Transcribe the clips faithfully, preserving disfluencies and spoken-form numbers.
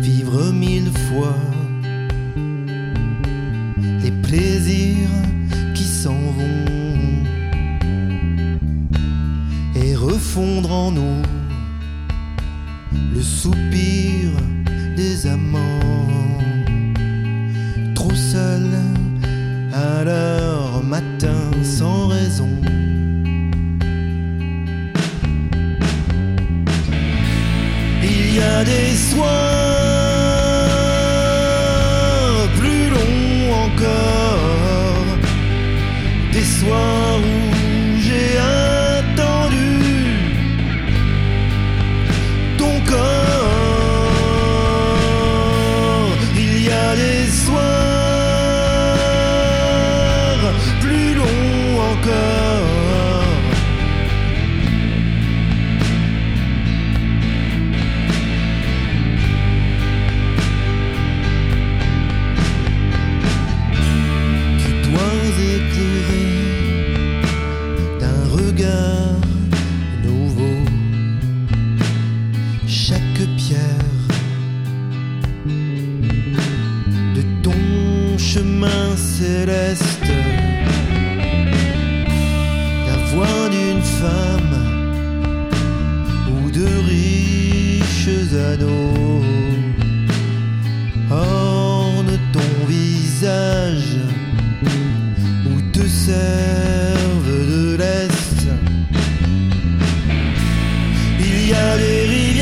vivre mille fois les plaisirs qui s'en vont et refondre en nous le soupir des amants, trop seuls à leur matin sans raison. Il y a des soirs plus longs encore, des soirs où j'ai attendu ton corps. Il y a des soirs plus longs encore, tu dois éclairer d'un regard nouveau chaque pierre de ton chemin céleste, la voix d'une femme ou de riches anneaux orne ton visage ou te servent de lest. Il y a des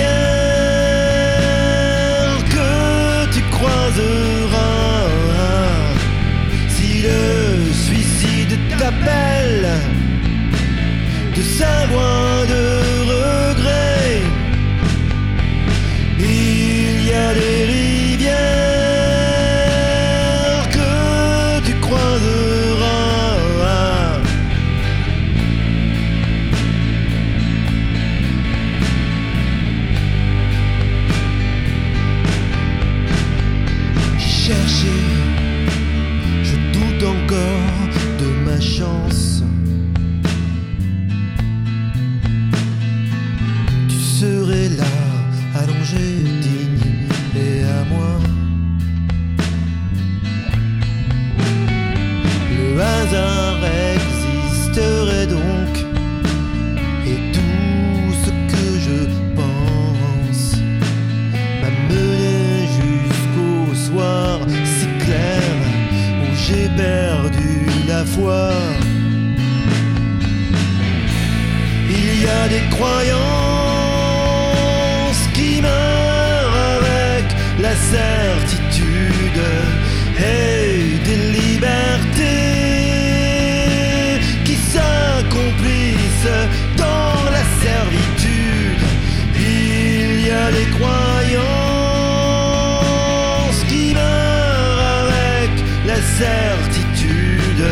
rivières que tu croiseras si le suicide t'appelle de sa voix de regret. Il y a des rivières que tu croiseras chercher, je doute encore de ma chance. Tu serais là, allongé, digne et à moi. Le hasard existerait donc, et tout ce que je pense m'amener jusqu'au soir si clair où j'ai perdu la foi. Il y a des croyances qui meurent avec la certitude et des libertés qui s'accomplissent dans la servitude. Il y a des croyances qui meurent avec la certitude.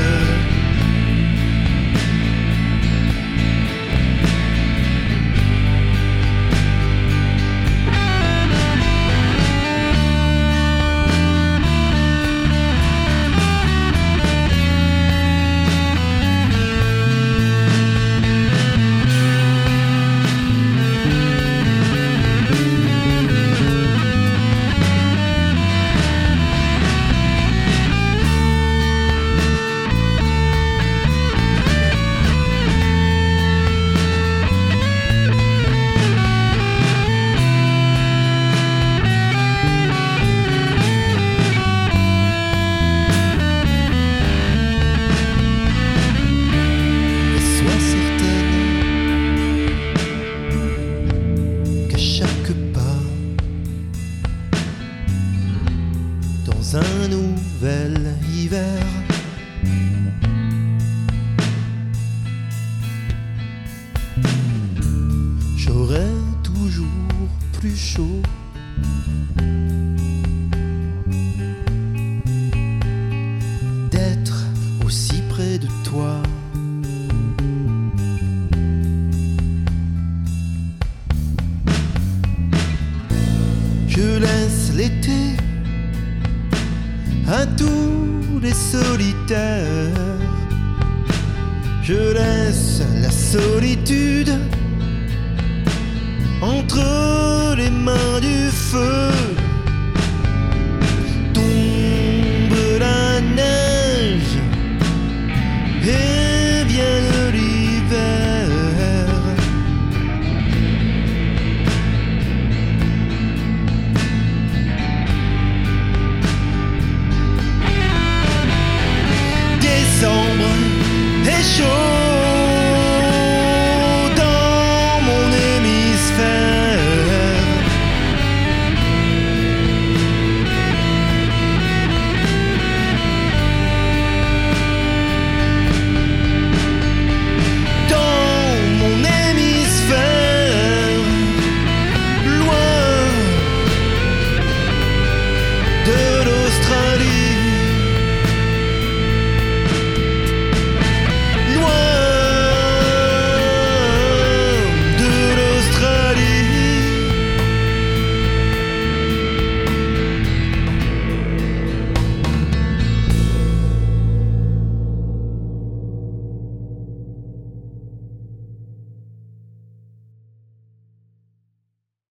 Un nouvel hiver, j'aurai toujours plus chaud. D'être aussi près de toi. Je laisse l'été à tous les solitaires. Je laisse la solitude entre les mains du